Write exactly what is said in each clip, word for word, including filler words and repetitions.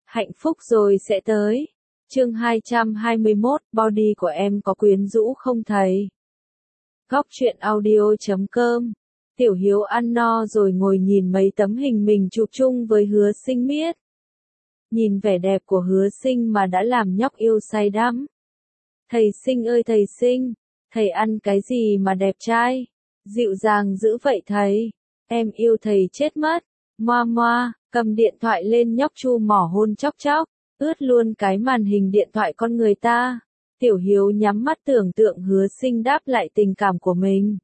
Hạnh phúc rồi sẽ tới. Chương hai trăm hai mươi mốt, body của em có quyến rũ không thầy? Góc truyện audio chấm com. Tiểu Hiếu ăn no rồi ngồi nhìn mấy tấm hình mình chụp chung với Hứa Sinh miết. Nhìn vẻ đẹp của Hứa Sinh mà đã làm nhóc yêu say đắm. Thầy Sinh ơi thầy Sinh, thầy ăn cái gì mà đẹp trai? Dịu dàng dữ vậy thầy, em yêu thầy chết mất. Moa moa, cầm điện thoại lên nhóc chu mỏ hôn chóc chóc, ướt luôn cái màn hình điện thoại con người ta. Tiểu Hiếu nhắm mắt tưởng tượng Hứa Sinh đáp lại tình cảm của mình.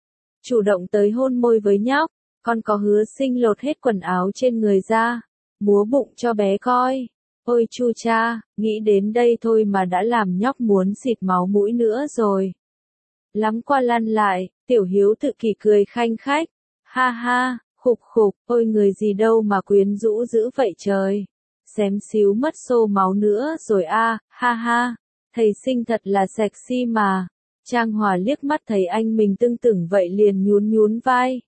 Chủ động tới hôn môi với nhóc, còn có Hứa Sinh lột hết quần áo trên người ra, múa bụng cho bé coi. Ôi chu cha, nghĩ đến đây thôi mà đã làm nhóc muốn xịt máu mũi nữa rồi. Lắm qua lăn lại, Tiểu Hiếu tự kỷ cười khanh khách. Ha ha, khục khục, ôi người gì đâu mà quyến rũ dữ vậy trời. Xém xíu mất xô máu nữa rồi a, ha ha. Thầy Sinh thật là sexy mà. Trang Hòa liếc mắt thấy anh mình tưng tửng vậy liền nhún nhún vai.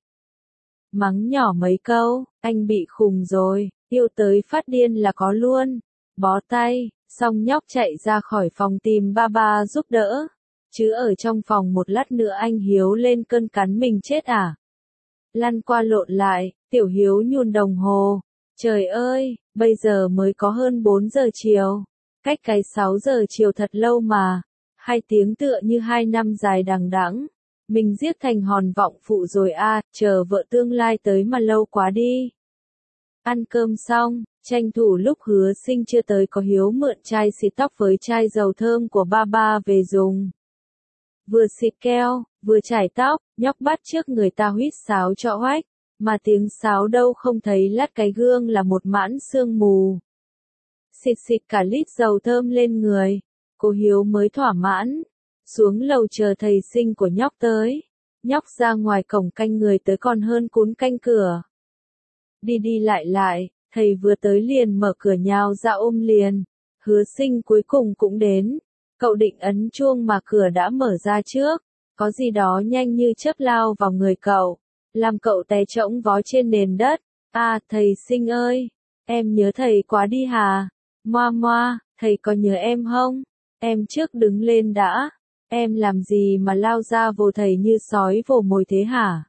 Mắng nhỏ mấy câu, anh bị khùng rồi, yêu tới phát điên là có luôn. Bó tay, xong nhóc chạy ra khỏi phòng tìm ba ba giúp đỡ. Chứ ở trong phòng một lát nữa anh Hiếu lên cơn cắn mình chết à? Lăn qua lộn lại, Tiểu Hiếu nhún đồng hồ. Trời ơi, bây giờ mới có hơn bốn giờ chiều. Cách cái sáu giờ chiều thật lâu mà. Hai tiếng tựa như hai năm dài đằng đẵng. Mình giết thành hòn vọng phụ rồi a, chờ vợ tương lai tới mà lâu quá đi. Ăn cơm xong, tranh thủ lúc Hứa Sinh chưa tới có Hiếu mượn chai xịt tóc với chai dầu thơm của ba ba về dùng. Vừa xịt keo, vừa chải tóc, nhóc bắt trước người ta huýt sáo cho oách, mà tiếng sáo đâu không thấy lát cái gương là một mãn sương mù. Xịt xịt cả lít dầu thơm lên người, cô Hiếu mới thỏa mãn, xuống lầu chờ thầy Sinh của nhóc tới. Nhóc ra ngoài cổng canh người tới còn hơn cún canh cửa. Đi đi lại lại, thầy vừa tới liền mở cửa nhào ra ôm liền. Hứa Sinh cuối cùng cũng đến. Cậu định ấn chuông mà cửa đã mở ra trước. Có gì đó nhanh như chớp lao vào người cậu, làm cậu té chõng vó trên nền đất. À, thầy Sinh ơi, em nhớ thầy quá đi hà. Moa moa, thầy có nhớ em không? Em trước đứng lên đã. Em làm gì mà lao ra vồ thầy như sói vồ mồi thế hả?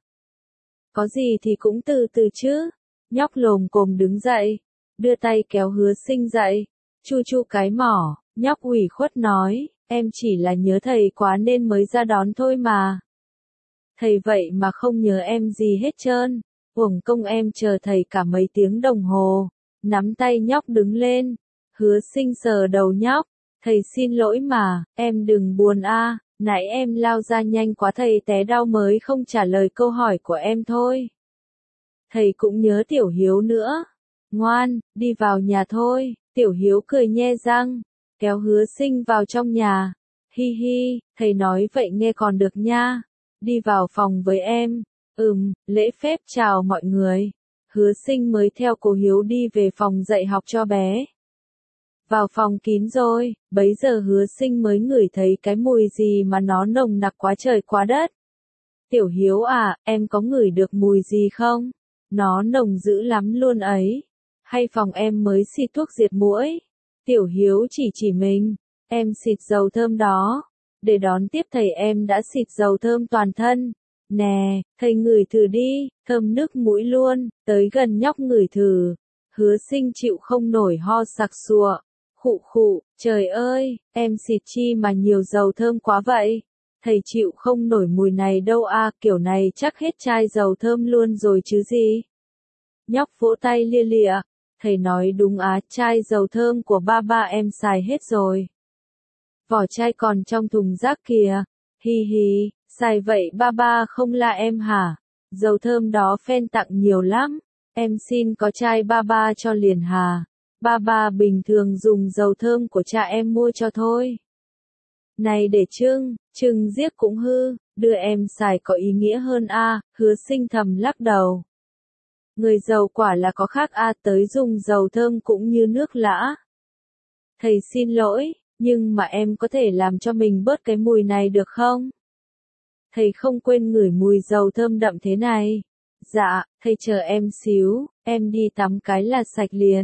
Có gì thì cũng từ từ chứ. Nhóc lồm cồm đứng dậy, đưa tay kéo Hứa Sinh dậy, chu chu cái mỏ. Nhóc ủy khuất nói, em chỉ là nhớ thầy quá nên mới ra đón thôi mà. Thầy vậy mà không nhớ em gì hết trơn, uổng công em chờ thầy cả mấy tiếng đồng hồ. Nắm tay nhóc đứng lên, Hứa Sinh sờ đầu nhóc, thầy xin lỗi mà, em đừng buồn a, nãy em lao ra nhanh quá thầy té đau mới không trả lời câu hỏi của em thôi. Thầy cũng nhớ Tiểu Hiếu nữa. Ngoan, đi vào nhà thôi. Tiểu Hiếu cười nhe răng, kéo Hứa Sinh vào trong nhà. Hi hi, thầy nói vậy nghe còn được nha. Đi vào phòng với em. Ừm, lễ phép chào mọi người. Hứa Sinh mới theo cô Hiếu đi về phòng dạy học cho bé. Vào phòng kín rồi, bấy giờ Hứa Sinh mới ngửi thấy cái mùi gì mà nó nồng nặc quá trời quá đất. Tiểu Hiếu à, em có ngửi được mùi gì không? Nó nồng dữ lắm luôn ấy. Hay phòng em mới xịt thuốc diệt muỗi? Tiểu Hiếu chỉ chỉ mình. Em xịt dầu thơm đó. Để đón tiếp thầy em đã xịt dầu thơm toàn thân. Nè, thầy ngửi thử đi, thơm nức mũi luôn. Tới gần nhóc ngửi thử. Hứa Sinh chịu không nổi ho sặc sụa. Khụ khụ, trời ơi, em xịt chi mà nhiều dầu thơm quá vậy. Thầy chịu không nổi mùi này đâu a, kiểu này chắc hết chai dầu thơm luôn rồi chứ gì. Nhóc vỗ tay lia lịa. Thầy nói đúng á, chai dầu thơm của ba ba em xài hết rồi. Vỏ chai còn trong thùng rác kìa. Hi hi, xài vậy ba ba không la em hả? Dầu thơm đó fan tặng nhiều lắm. Em xin có chai ba ba cho liền hà. Ba ba bình thường dùng dầu thơm của cha em mua cho thôi. Này để trưng, trưng giết cũng hư, đưa em xài có ý nghĩa hơn a. Hứa Sinh thầm lắc đầu. Người giàu quả là có khác a, tới dùng dầu thơm cũng như nước lã. Thầy xin lỗi, nhưng mà em có thể làm cho mình bớt cái mùi này được không? Thầy không quên ngửi mùi dầu thơm đậm thế này. Dạ, thầy chờ em xíu, em đi tắm cái là sạch liền.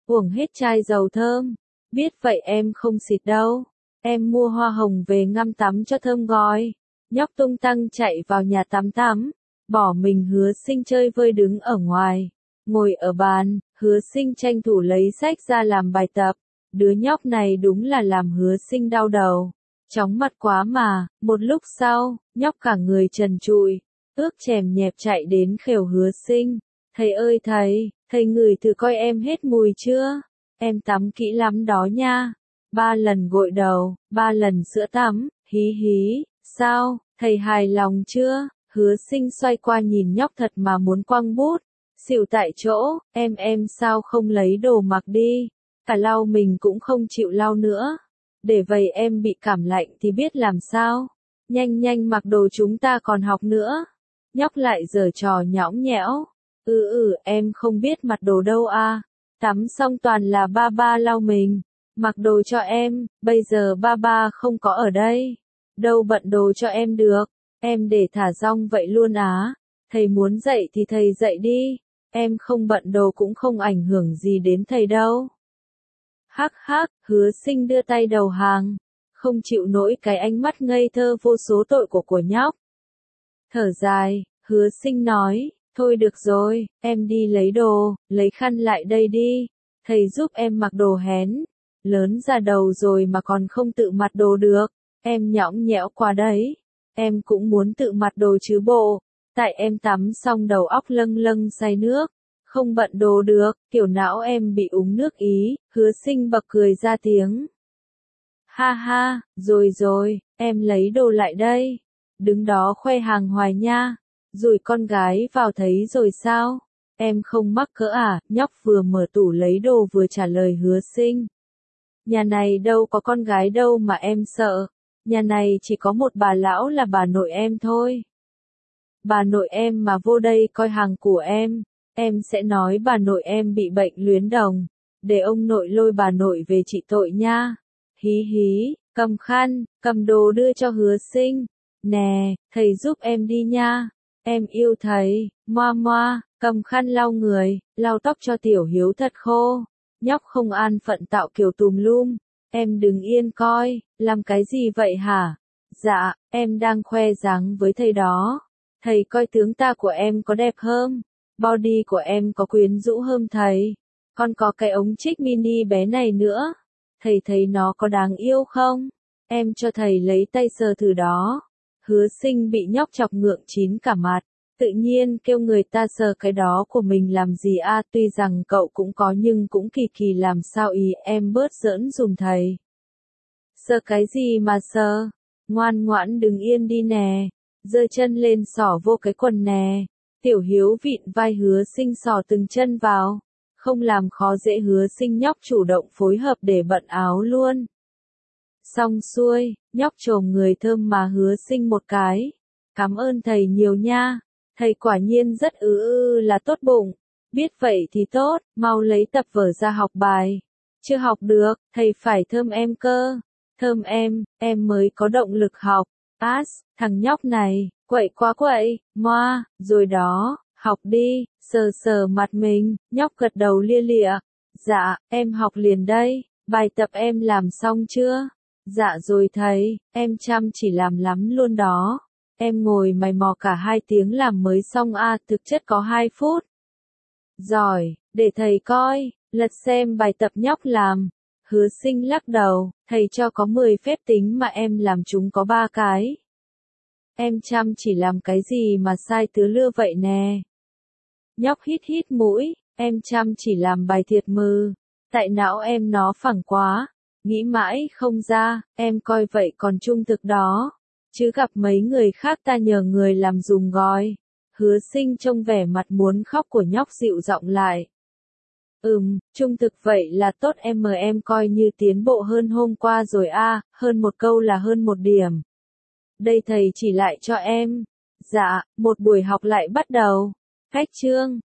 uổng hết chai dầu thơm. Biết vậy em không xịt đâu. Em mua hoa hồng về ngâm tắm cho thơm gói. Nhóc tung tăng chạy vào nhà tắm tắm. Bỏ mình Hứa Sinh chơi vơi đứng ở ngoài. Ngồi ở bàn, Hứa Sinh tranh thủ lấy sách ra làm bài tập. Đứa nhóc này đúng là làm Hứa Sinh đau đầu. Chóng mặt quá mà, một lúc sau, nhóc cả người trần trụi, ướt chèm nhẹp chạy đến khều Hứa Sinh. Thầy ơi thầy, thầy ngửi thử coi em hết mùi chưa? Em tắm kỹ lắm đó nha. Ba lần gội đầu, ba lần sữa tắm, hí hí, sao, thầy hài lòng chưa? Hứa Sinh xoay qua nhìn nhóc thật mà muốn quăng bút. Xỉu tại chỗ, em em sao không lấy đồ mặc đi? Cả lau mình cũng không chịu lau nữa. Để vậy em bị cảm lạnh thì biết làm sao? Nhanh nhanh mặc đồ chúng ta còn học nữa. Nhóc lại giở trò nhõng nhẽo. Ừ ừ em không biết mặc đồ đâu à. Tắm xong toàn là ba ba lau mình. Mặc đồ cho em, bây giờ ba ba không có ở đây. Đâu bận đồ cho em được. Em để thả rong vậy luôn á. Thầy muốn dạy thì thầy dạy đi. Em không bận đồ cũng không ảnh hưởng gì đến thầy đâu. Hắc hắc, Hứa Sinh đưa tay đầu hàng. Không chịu nổi cái ánh mắt ngây thơ vô số tội của của nhóc. Thở dài, Hứa Sinh nói, thôi được rồi, em đi lấy đồ, lấy khăn lại đây đi. Thầy giúp em mặc đồ hén. Lớn ra đầu rồi mà còn không tự mặc đồ được. Em nhõng nhẽo quá đấy. Em cũng muốn tự mặc đồ chứ bộ. Tại em tắm xong đầu óc lâng lâng say nước. Không bận đồ được, kiểu não em bị úng nước ý. Hứa Sinh bật cười ra tiếng. Ha ha, rồi rồi, em lấy đồ lại đây. Đứng đó khoe hàng hoài nha. Rồi con gái vào thấy rồi sao? Em không mắc cỡ à? Nhóc vừa mở tủ lấy đồ vừa trả lời Hứa Sinh. Nhà này đâu có con gái đâu mà em sợ. Nhà này chỉ có một bà lão là bà nội em thôi. Bà nội em mà vô đây coi hàng của em, em sẽ nói bà nội em bị bệnh luyến đồng. Để ông nội lôi bà nội về trị tội nha. Hí hí, cầm khăn, cầm đồ đưa cho Hứa Sinh. Nè, thầy giúp em đi nha. Em yêu thầy, moa moa, cầm khăn lau người, lau tóc cho Tiểu Hiếu thật khô. Nhóc không an phận tạo kiểu tùm lum. Em đừng yên coi, làm cái gì vậy hả? Dạ, em đang khoe dáng với thầy đó. Thầy coi tướng ta của em có đẹp không? Body của em có quyến rũ hơn thầy. Còn có cái ống trích mini bé này nữa. Thầy thấy nó có đáng yêu không? Em cho thầy lấy tay sờ thử đó. Hứa Sinh bị nhóc chọc ngượng chín cả mặt. Tự nhiên kêu người ta sờ cái đó của mình làm gì a? Tuy rằng cậu cũng có nhưng cũng kỳ kỳ làm sao ý, em bớt giỡn dùm thầy. Sờ cái gì mà sờ? Ngoan ngoãn đứng yên đi nè. Giơ chân lên xỏ vô cái quần nè. Tiểu Hiếu vịn vai Hứa Sinh xỏ từng chân vào. Không làm khó dễ Hứa Sinh, nhóc chủ động phối hợp để bận áo luôn. Xong xuôi, nhóc chồm người thơm mà Hứa Sinh một cái. Cảm ơn thầy nhiều nha. Thầy quả nhiên rất ư ư là tốt bụng. Biết vậy thì tốt, mau lấy tập vở ra học bài. Chưa học được, thầy phải thơm em cơ. Thơm em, em mới có động lực học. As, thằng nhóc này, quậy quá quậy, moa, rồi đó, học đi, sờ sờ mặt mình, nhóc gật đầu lia lịa. Dạ, em học liền đây, bài tập em làm xong chưa? Dạ rồi thầy, em chăm chỉ làm lắm luôn đó. Em ngồi mày mò cả hai tiếng làm mới xong a, à, thực chất có hai phút. Giỏi, để thầy coi, lật xem bài tập nhóc làm. Hứa Sinh lắc đầu, thầy cho có mười phép tính mà em làm chúng có ba cái. Em chăm chỉ làm cái gì mà sai tứ lưa vậy nè. Nhóc hít hít mũi, em chăm chỉ làm bài thiệt mừ. Tại não em nó phẳng quá, nghĩ mãi không ra, em coi vậy còn trung thực đó. Chứ gặp mấy người khác ta nhờ người làm dùng gói. Hứa Sinh trông vẻ mặt muốn khóc của nhóc dịu giọng lại. Ừm, trung thực vậy là tốt em, mời em coi như tiến bộ hơn hôm qua rồi a, à, hơn một câu là hơn một điểm. Đây thầy chỉ lại cho em. Dạ, một buổi học lại bắt đầu. Cách chương